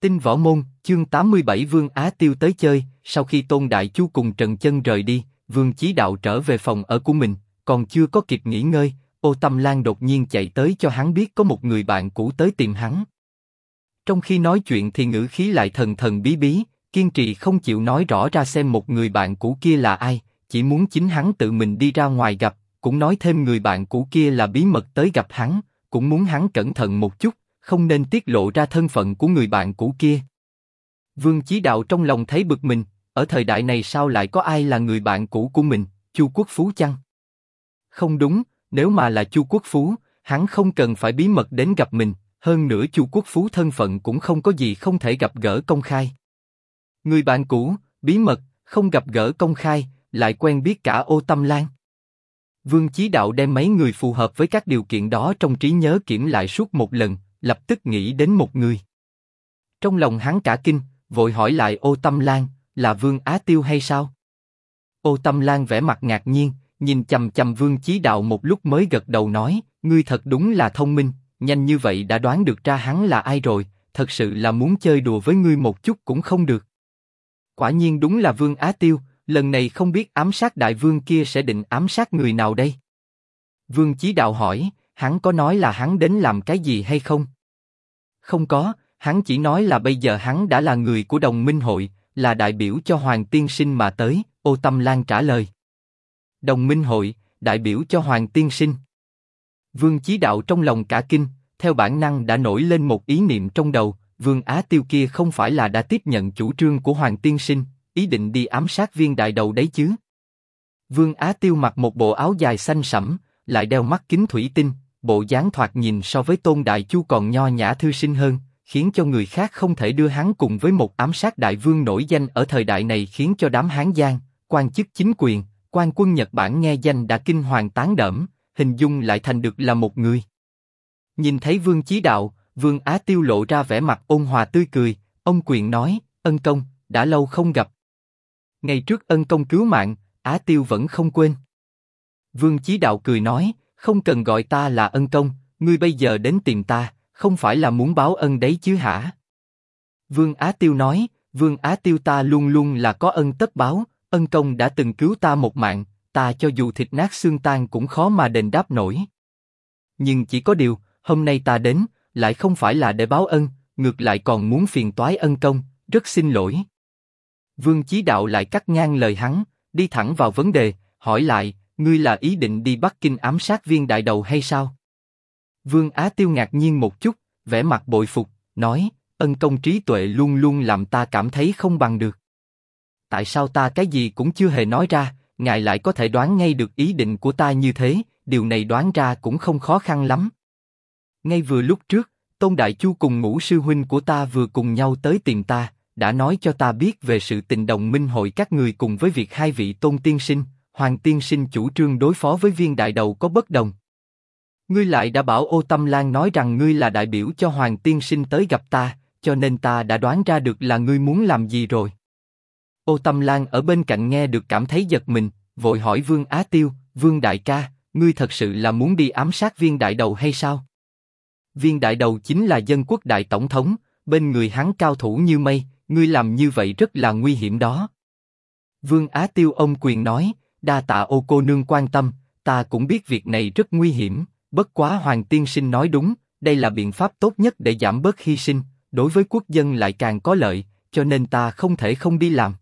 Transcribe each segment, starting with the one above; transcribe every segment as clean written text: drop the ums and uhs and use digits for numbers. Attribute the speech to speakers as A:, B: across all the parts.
A: Tinh Võ Môn, chương 87 Vương Á Tiêu tới chơi. Sau khi Tôn Đại Chu cùng Trần Chân rời đi, Vương Chí Đạo trở về phòng ở của mình, còn chưa có kịp nghỉ ngơi, Ô Tâm Lan đột nhiên chạy tới cho hắn biết có một người bạn cũ tới tìm hắn. Trong khi nói chuyện thì ngữ khí lại thần thần bí bí, kiên trì không chịu nói rõ ra xem một người bạn cũ kia là ai, chỉ muốn chính hắn tự mình đi ra ngoài gặp, cũng nói thêm người bạn cũ kia là bí mật tới gặp hắn, cũng muốn hắn cẩn thận một chút, không nên tiết lộ ra thân phận của người bạn cũ kia. Vương Chí Đạo trong lòng thấy bực mình, ở thời đại này sao lại có ai là người bạn cũ của mình, Chu Quốc Phú chăng? Không đúng, nếu mà là Chu Quốc Phú, hắn không cần phải bí mật đến gặp mình, hơn nữa Chu Quốc Phú thân phận cũng không có gì không thể gặp gỡ công khai. Người bạn cũ, bí mật, không gặp gỡ công khai, lại quen biết cả Ô Tâm Lan. Vương Chí Đạo đem mấy người phù hợp với các điều kiện đó trong trí nhớ kiểm lại suốt một lần, lập tức nghĩ đến một người. Trong lòng hắn cả kinh, vội hỏi lại Ô Tâm Lan, là Vương Á Tiêu hay sao? Ô Tâm Lan vẻ mặt ngạc nhiên, nhìn chằm chằm Vương Chí Đạo một lúc mới gật đầu nói, ngươi thật đúng là thông minh, nhanh như vậy đã đoán được ra hắn là ai rồi, thật sự là muốn chơi đùa với ngươi một chút cũng không được. Quả nhiên đúng là Vương Á Tiêu, lần này không biết ám sát đại vương kia sẽ định ám sát người nào đây? Vương Chí Đạo hỏi, hắn có nói là hắn đến làm cái gì hay không? Không có, hắn chỉ nói là bây giờ hắn đã là người của Đồng Minh Hội, là đại biểu cho Hoàng Tiên Sinh mà tới. Ô Tâm Lan trả lời. Đồng Minh Hội, đại biểu cho Hoàng Tiên Sinh. Vương Chí Đạo trong lòng cả kinh, theo bản năng đã nổi lên một ý niệm trong đầu, Vương Á Tiêu kia không phải là đã tiếp nhận chủ trương của Hoàng Tiên Sinh, ý định đi ám sát Viên Đại Đầu đấy chứ? Vương Á Tiêu mặc một bộ áo dài xanh sẫm, lại đeo mắt kính thủy tinh, bộ dáng thoạt nhìn so với Tôn Đại Chu còn nho nhã thư sinh hơn, khiến cho người khác không thể đưa hắn cùng với một ám sát đại vương nổi danh ở thời đại này, khiến cho đám Hán Giang, quan chức chính quyền, quan quân Nhật Bản nghe danh đã kinh hoàng tán đẫm, hình dung lại thành được là một người. Nhìn thấy Vương Chí Đạo, Vương Á Tiêu lộ ra vẻ mặt ôn hòa tươi cười, ông quyền nói, ân công, đã lâu không gặp. Ngày trước ân công cứu mạng, Á Tiêu vẫn không quên. Vương Chí Đạo cười nói, không cần gọi ta là ân công, ngươi bây giờ đến tìm ta, không phải là muốn báo ân đấy chứ hả? Vương Á Tiêu nói, Vương Á Tiêu ta luôn luôn là có ân tất báo, ân công đã từng cứu ta một mạng, ta cho dù thịt nát xương tan cũng khó mà đền đáp nổi. Nhưng chỉ có điều, hôm nay ta đến, lại không phải là để báo ân, ngược lại còn muốn phiền toái ân công, rất xin lỗi. Vương Chí Đạo lại cắt ngang lời hắn, đi thẳng vào vấn đề, hỏi lại, ngươi là ý định đi Bắc Kinh ám sát Viên Đại Đầu hay sao? Vương Á Tiêu ngạc nhiên một chút, vẻ mặt bội phục, nói, ân công trí tuệ luôn luôn làm ta cảm thấy không bằng được. Tại sao ta cái gì cũng chưa hề nói ra, ngài lại có thể đoán ngay được ý định của ta như thế? Điều này đoán ra cũng không khó khăn lắm. Ngay vừa lúc trước, Tôn Đại Chu cùng Ngũ sư huynh của ta vừa cùng nhau tới tìm ta, đã nói cho ta biết về sự tình Đồng Minh Hội các người cùng với việc hai vị Tôn Tiên Sinh, Hoàng Tiên Sinh chủ trương đối phó với Viên Đại Đầu có bất đồng. Ngươi lại đã bảo Ô Tâm Lan nói rằng ngươi là đại biểu cho Hoàng Tiên Sinh tới gặp ta, cho nên ta đã đoán ra được là ngươi muốn làm gì rồi. Ô Tâm Lan ở bên cạnh nghe được cảm thấy giật mình, vội hỏi Vương Á Tiêu, Vương Đại ca, ngươi thật sự là muốn đi ám sát Viên Đại Đầu hay sao? Viên Đại Đầu chính là Dân Quốc Đại Tổng thống, bên người hắn cao thủ như mây, ngươi làm như vậy rất là nguy hiểm đó. Vương Á Tiêu ôm quyền nói, đa tạ Ô cô nương quan tâm, ta cũng biết việc này rất nguy hiểm, bất quá Hoàng Tiên Sinh nói đúng, đây là biện pháp tốt nhất để giảm bớt hy sinh, đối với quốc dân lại càng có lợi, cho nên ta không thể không đi làm.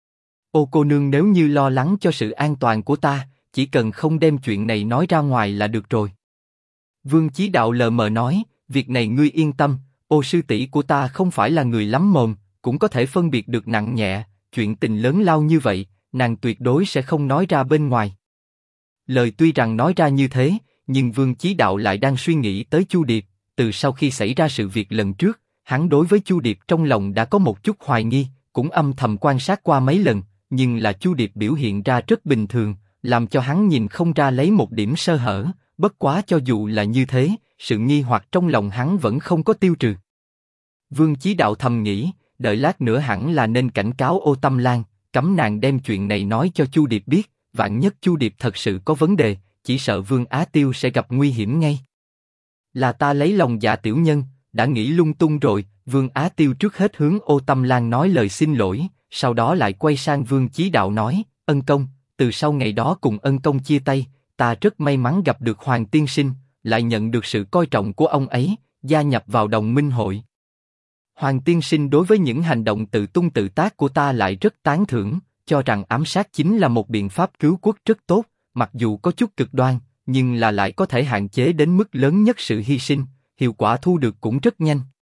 A: Ô cô nương nếu như lo lắng cho sự an toàn của ta, chỉ cần không đem chuyện này nói ra ngoài là được rồi. Vương Chí Đạo lờ mờ nói, việc này ngươi yên tâm, Ô sư tỷ của ta không phải là người lắm mồm, cũng có thể phân biệt được nặng nhẹ, chuyện tình lớn lao như vậy, nàng tuyệt đối sẽ không nói ra bên ngoài. Lời tuy rằng nói ra như thế, nhưng Vương Chí Đạo lại đang suy nghĩ tới Chu Điệp, từ sau khi xảy ra sự việc lần trước, hắn đối với Chu Điệp trong lòng đã có một chút hoài nghi, cũng âm thầm quan sát qua mấy lần, nhưng là Chu Điệp biểu hiện ra rất bình thường, làm cho hắn nhìn không ra lấy một điểm sơ hở, bất quá cho dù là như thế, sự nghi hoặc trong lòng hắn vẫn không có tiêu trừ. Vương Chí Đạo thầm nghĩ, đợi lát nữa hẳn là nên cảnh cáo Ô Tâm Lan, cấm nàng đem chuyện này nói cho Chu Điệp biết, vạn nhất Chu Điệp thật sự có vấn đề, chỉ sợ Vương Á Tiêu sẽ gặp nguy hiểm ngay. Là ta lấy lòng dạ tiểu nhân, đã nghĩ lung tung rồi. Vương Á Tiêu trước hết hướng Ô Tâm Lan nói lời xin lỗi, sau đó lại quay sang Vương Chí Đạo nói, Ân công, từ sau ngày đó cùng Ân công chia tay, ta rất may mắn gặp được Hoàng tiên sinh, lại nhận được sự coi trọng của ông ấy, gia nhập vào đồng minh hội. Hoàng tiên sinh đối với những hành động tự tung tự tác của ta lại rất tán thưởng, cho rằng ám sát chính là một biện pháp cứu quốc rất tốt, mặc dù có chút cực đoan, nhưng là lại có thể hạn chế đến mức lớn nhất sự hy sinh, hiệu quả thu được cũng rất nhanh.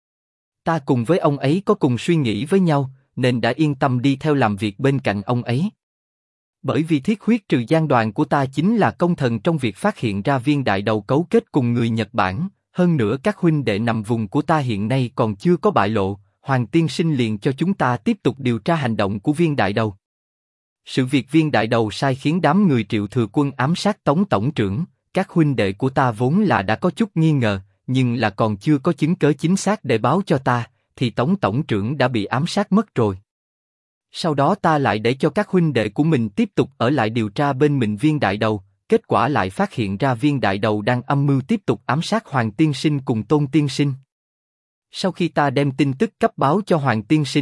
A: Ta cùng với ông ấy có cùng suy nghĩ với nhau, nên đã yên tâm đi theo làm việc bên cạnh ông ấy. Bởi vì thiết huyết trừ gian đoàn của ta chính là công thần trong việc phát hiện ra viên đại đầu cấu kết cùng người Nhật Bản, hơn nữa các huynh đệ nằm vùng của ta hiện nay còn chưa có bại lộ, Hoàng tiên sinh liền cho chúng ta tiếp tục điều tra hành động của viên đại đầu. Sự việc viên đại đầu sai khiến đám người Triệu Thừa Quân ám sát Tống tổng trưởng, các huynh đệ của ta vốn là đã có chút nghi ngờ, nhưng là còn chưa có chứng cớ chính xác để báo cho ta, thì Tống tổng trưởng đã bị ám sát mất rồi. Sau đó ta lại để cho các huynh đệ của mình tiếp tục ở lại điều tra bên mình viên đại đầu, kết quả lại phát hiện ra viên đại đầu đang âm mưu tiếp tục ám sát Hoàng tiên sinh cùng Tôn tiên sinh. Sau khi ta đem tin tức cấp báo cho Hoàng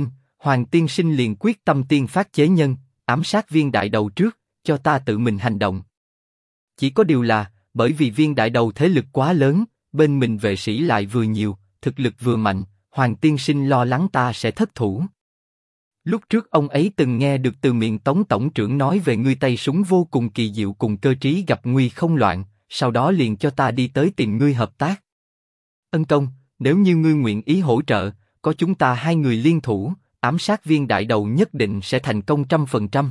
A: tiên sinh liền quyết tâm tiên phát chế nhân, ám sát viên đại đầu trước, cho ta tự mình hành động. Chỉ có điều là, bởi vì viên đại đầu thế lực quá lớn, bên mình vệ sĩ lại vừa nhiều, thực lực vừa mạnh, Hoàng tiên sinh lo lắng ta sẽ thất thủ. Lúc trước ông ấy từng nghe được từ miệng Tống tổng trưởng nói về ngươi tay súng vô cùng kỳ diệu cùng cơ trí gặp nguy không loạn, sau đó liền cho ta đi tới tìm ngươi hợp tác. Ân công, nếu như ngươi nguyện ý hỗ trợ, có chúng ta hai người liên thủ, ám sát viên đại đầu nhất định sẽ thành công 100%.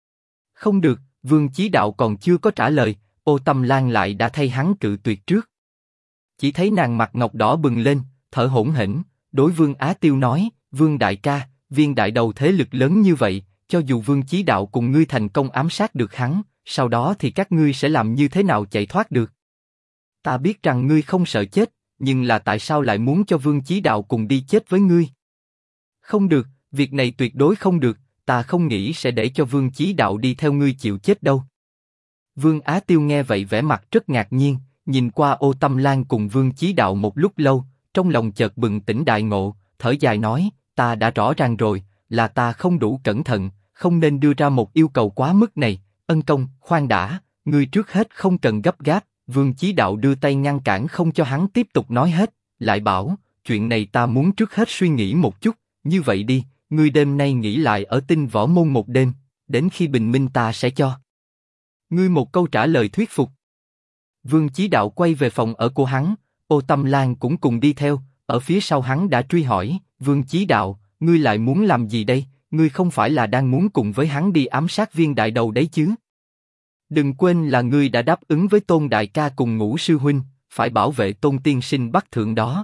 A: Không được, Vương Chí Đạo còn chưa có trả lời, Ô Tâm Lan lại đã thay hắn cự tuyệt trước. Chỉ thấy nàng mặt ngọc đỏ bừng lên, thở hổn hển, đối Vương Á Tiêu nói, Vương đại ca, viên đại đầu thế lực lớn như vậy, cho dù Vương Chí Đạo cùng ngươi thành công ám sát được hắn, sau đó thì các ngươi sẽ làm như thế nào chạy thoát được? Ta biết rằng ngươi không sợ chết, nhưng là tại sao lại muốn cho Vương Chí Đạo cùng đi chết với ngươi? Không được, việc này tuyệt đối không được, ta không nghĩ sẽ để cho Vương Chí Đạo đi theo ngươi chịu chết đâu. Vương Á Tiêu nghe vậy vẻ mặt rất ngạc nhiên, nhìn qua Ô Tâm Lan cùng Vương Chí Đạo một lúc lâu, trong lòng chợt bừng tỉnh đại ngộ, thở dài nói, ta đã rõ ràng rồi, là ta không đủ cẩn thận, không nên đưa ra một yêu cầu quá mức này. Ân công, khoan đã, ngươi trước hết không cần gấp gáp. Vương Chí Đạo đưa tay ngăn cản không cho hắn tiếp tục nói hết, lại bảo, chuyện này ta muốn trước hết suy nghĩ một chút, như vậy đi, ngươi đêm nay nghỉ lại ở Tinh Võ Môn một đêm, đến khi bình minh ta sẽ cho ngươi một câu trả lời thuyết phục. Vương Chí Đạo quay về phòng ở của hắn, Ô Tâm Lan cũng cùng đi theo, ở phía sau hắn đã truy hỏi, Vương Chí Đạo, ngươi lại muốn làm gì đây? Ngươi không phải là đang muốn cùng với hắn đi ám sát viên đại đầu đấy chứ? Đừng quên là ngươi đã đáp ứng với Tôn đại ca cùng Ngũ sư huynh, phải bảo vệ Tôn tiên sinh bắc thượng đó.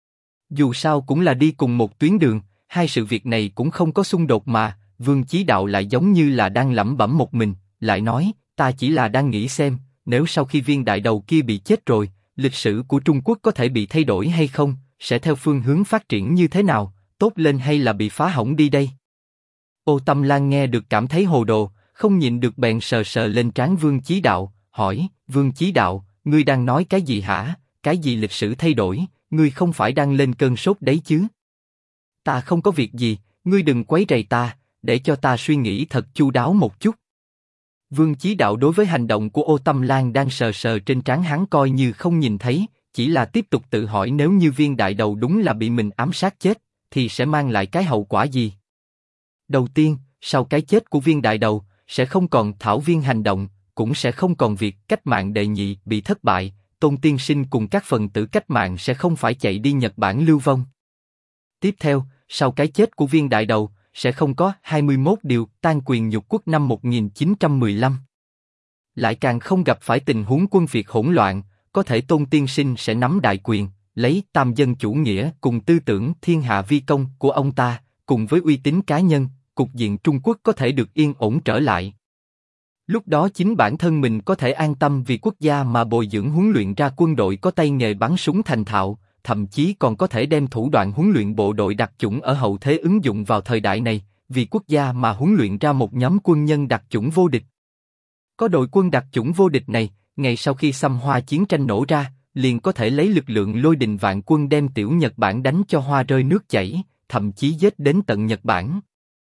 A: Dù sao cũng là đi cùng một tuyến đường, hai sự việc này cũng không có xung đột mà. Vương Chí Đạo lại giống như là đang lẩm bẩm một mình, lại nói, ta chỉ là đang nghĩ xem, nếu sau khi viên đại đầu kia bị chết rồi, lịch sử của Trung Quốc có thể bị thay đổi hay không, sẽ theo phương hướng phát triển như thế nào, tốt lên hay là bị phá hỏng đi đây? Ô Tâm Lan nghe được cảm thấy hồ đồ, không nhịn được bèn sờ sờ lên trán Vương Chí Đạo, hỏi, Vương Chí Đạo, ngươi đang nói cái gì hả? Cái gì lịch sử thay đổi? Ngươi không phải đang lên cơn sốt đấy chứ? Ta không có việc gì, ngươi đừng quấy rầy ta, để cho ta suy nghĩ thật chu đáo một chút. Vương Chí Đạo đối với hành động của Ô Tâm Lan đang sờ sờ trên trán hắn coi như không nhìn thấy, chỉ là tiếp tục tự hỏi nếu như viên đại đầu đúng là bị mình ám sát chết, thì sẽ mang lại cái hậu quả gì? Đầu tiên, sau cái chết của viên đại đầu, sẽ không còn thảo viên hành động, cũng sẽ không còn việc cách mạng đệ nhị bị thất bại, Tôn tiên sinh cùng các phần tử cách mạng sẽ không phải chạy đi Nhật Bản lưu vong. Tiếp theo, sau cái chết của viên đại đầu, sẽ không có 21 điều tan quyền nhục quốc năm 1915. Lại càng không gặp phải tình huống quân Việt hỗn loạn, có thể Tôn tiên sinh sẽ nắm đại quyền, lấy tam dân chủ nghĩa cùng tư tưởng thiên hạ vi công của ông ta, cùng với uy tín cá nhân, cục diện Trung Quốc có thể được yên ổn trở lại. Lúc đó chính bản thân mình có thể an tâm vì quốc gia mà bồi dưỡng huấn luyện ra quân đội có tay nghề bắn súng thành thạo, thậm chí còn có thể đem thủ đoạn huấn luyện bộ đội đặc chủng ở hậu thế ứng dụng vào thời đại này, vì quốc gia mà huấn luyện ra một nhóm quân nhân đặc chủng vô địch. Có đội quân đặc chủng vô địch này, ngày sau khi Xăm Hoa chiến tranh nổ ra, liền có thể lấy lực lượng lôi đình vạn quân đem tiểu Nhật Bản đánh cho hoa rơi nước chảy, thậm chí giết đến tận Nhật Bản.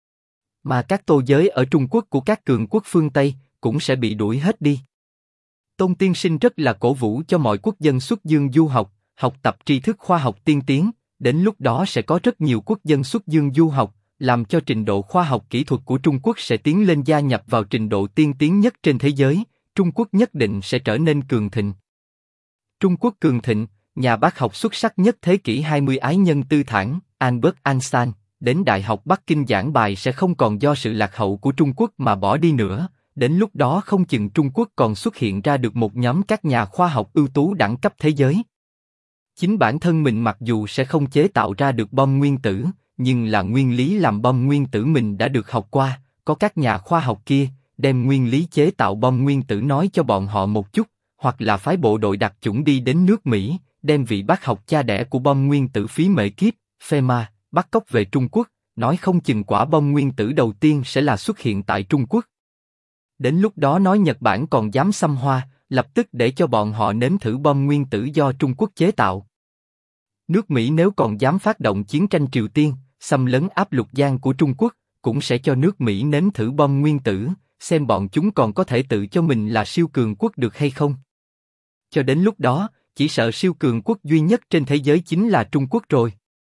A: Mà các tô giới ở Trung Quốc của các cường quốc phương Tây cũng sẽ bị đuổi hết đi. Tôn tiên sinh rất là cổ vũ cho mọi quốc dân xuất dương du học, học tập tri thức khoa học tiên tiến, đến lúc đó sẽ có rất nhiều quốc dân xuất dương du học, làm cho trình độ khoa học kỹ thuật của Trung Quốc sẽ tiến lên gia nhập vào trình độ tiên tiến nhất trên thế giới, Trung Quốc nhất định sẽ trở nên cường thịnh. Trung Quốc cường thịnh, nhà bác học xuất sắc nhất thế kỷ 20 ái nhân tư thản, Albert Einstein, đến Đại học Bắc Kinh giảng bài sẽ không còn do sự lạc hậu của Trung Quốc mà bỏ đi nữa, đến lúc đó không chừng Trung Quốc còn xuất hiện ra được một nhóm các nhà khoa học ưu tú đẳng cấp thế giới. Chính bản thân mình mặc dù sẽ không chế tạo ra được bom nguyên tử, nhưng là nguyên lý làm bom nguyên tử mình đã được học qua, có các nhà khoa học kia, đem nguyên lý chế tạo bom nguyên tử nói cho bọn họ một chút, hoặc là phái bộ đội đặc chủng đi đến nước Mỹ, đem vị bác học cha đẻ của bom nguyên tử phí mệ kiếp, Fermat, bắt cóc về Trung Quốc, nói không chừng quả bom nguyên tử đầu tiên sẽ là xuất hiện tại Trung Quốc. Đến lúc đó nói Nhật Bản còn dám xâm Hoa, lập tức để cho bọn họ nếm thử bom nguyên tử do Trung Quốc chế tạo. Nước Mỹ nếu còn dám phát động chiến tranh Triều Tiên, xâm lấn áp lục giang của Trung Quốc, cũng sẽ cho nước Mỹ nếm thử bom nguyên tử, xem bọn chúng còn có thể tự cho mình là siêu cường quốc được hay không. Cho đến lúc đó, chỉ sợ siêu cường quốc duy nhất trên thế giới chính là Trung Quốc rồi.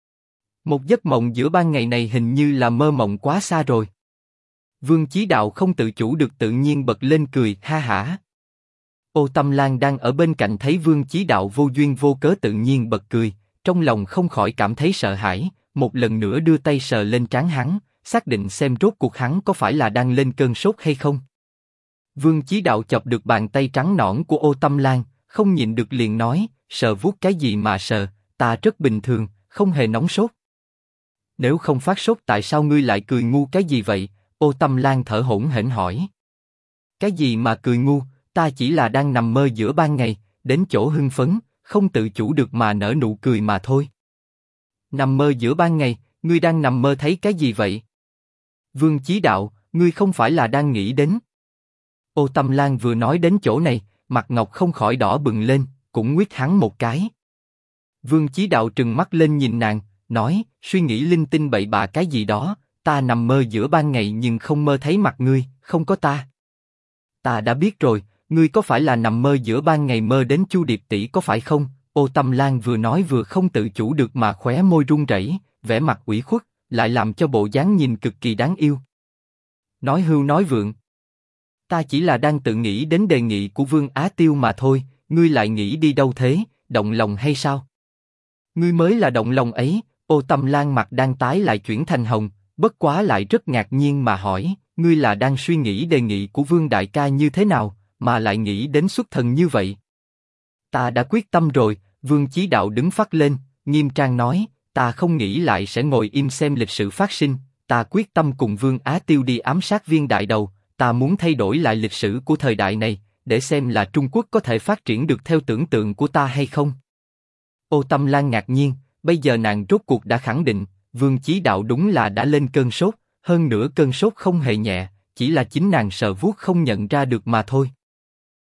A: Một giấc mộng giữa ban ngày này hình như là mơ mộng quá xa rồi. Vương Chí Đạo không tự chủ được tự nhiên bật lên cười ha hả. Ô Tâm Lan đang ở bên cạnh thấy Vương Chí Đạo vô duyên vô cớ tự nhiên bật cười, trong lòng không khỏi cảm thấy sợ hãi, một lần nữa đưa tay sờ lên trán hắn, xác định xem rốt cuộc hắn có phải là đang lên cơn sốt hay không. Vương Chí Đạo chọc được bàn tay trắng nõn của Ô Tâm Lan, không nhịn được liền nói, sờ vuốt cái gì mà sờ, ta rất bình thường, không hề nóng sốt. Nếu không phát sốt tại sao ngươi lại cười ngu cái gì vậy? Ô Tâm Lan thở hổn hển hỏi. Cái gì mà cười ngu, ta chỉ là đang nằm mơ giữa ban ngày, đến chỗ hưng phấn, không tự chủ được mà nở nụ cười mà thôi. Nằm mơ giữa ban ngày, ngươi đang nằm mơ thấy cái gì vậy? Vương Chí Đạo, ngươi không phải là đang nghĩ đến. Ô Tâm Lan vừa nói đến chỗ này, mặt ngọc không khỏi đỏ bừng lên, cũng nguyết hắn một cái. Vương Chí Đạo trừng mắt lên nhìn nàng, nói, suy nghĩ linh tinh bậy bạ cái gì đó, ta nằm mơ giữa ban ngày nhưng không mơ thấy mặt ngươi, không có ta. Ta đã biết rồi, ngươi có phải là nằm mơ giữa ban ngày mơ đến Chu Điệp tỷ có phải không? Ô Tâm Lan vừa nói vừa không tự chủ được mà khóe môi run rẩy, vẻ mặt ủy khuất, lại làm cho bộ dáng nhìn cực kỳ đáng yêu. Nói hưu nói vượng. Ta chỉ là đang tự nghĩ đến đề nghị của Vương Á Tiêu mà thôi, ngươi lại nghĩ đi đâu thế, động lòng hay sao? Ngươi mới là động lòng ấy. Ô Tâm Lan mặt đang tái lại chuyển thành hồng, bất quá lại rất ngạc nhiên mà hỏi, ngươi là đang suy nghĩ đề nghị của Vương Đại ca như thế nào, mà lại nghĩ đến xuất thần như vậy? Ta đã quyết tâm rồi. Vương Chí Đạo đứng phắt lên, nghiêm trang nói, ta không nghĩ lại sẽ ngồi im xem lịch sử phát sinh, ta quyết tâm cùng Vương Á Tiêu đi ám sát Viên Đại Đầu, ta muốn thay đổi lại lịch sử của thời đại này, để xem là Trung Quốc có thể phát triển được theo tưởng tượng của ta hay không. Ô Tâm Lan ngạc nhiên, bây giờ nàng rốt cuộc đã khẳng định, Vương Chí Đạo đúng là đã lên cơn sốt, hơn nữa cơn sốt không hề nhẹ, chỉ là chính nàng sờ vuốt không nhận ra được mà thôi.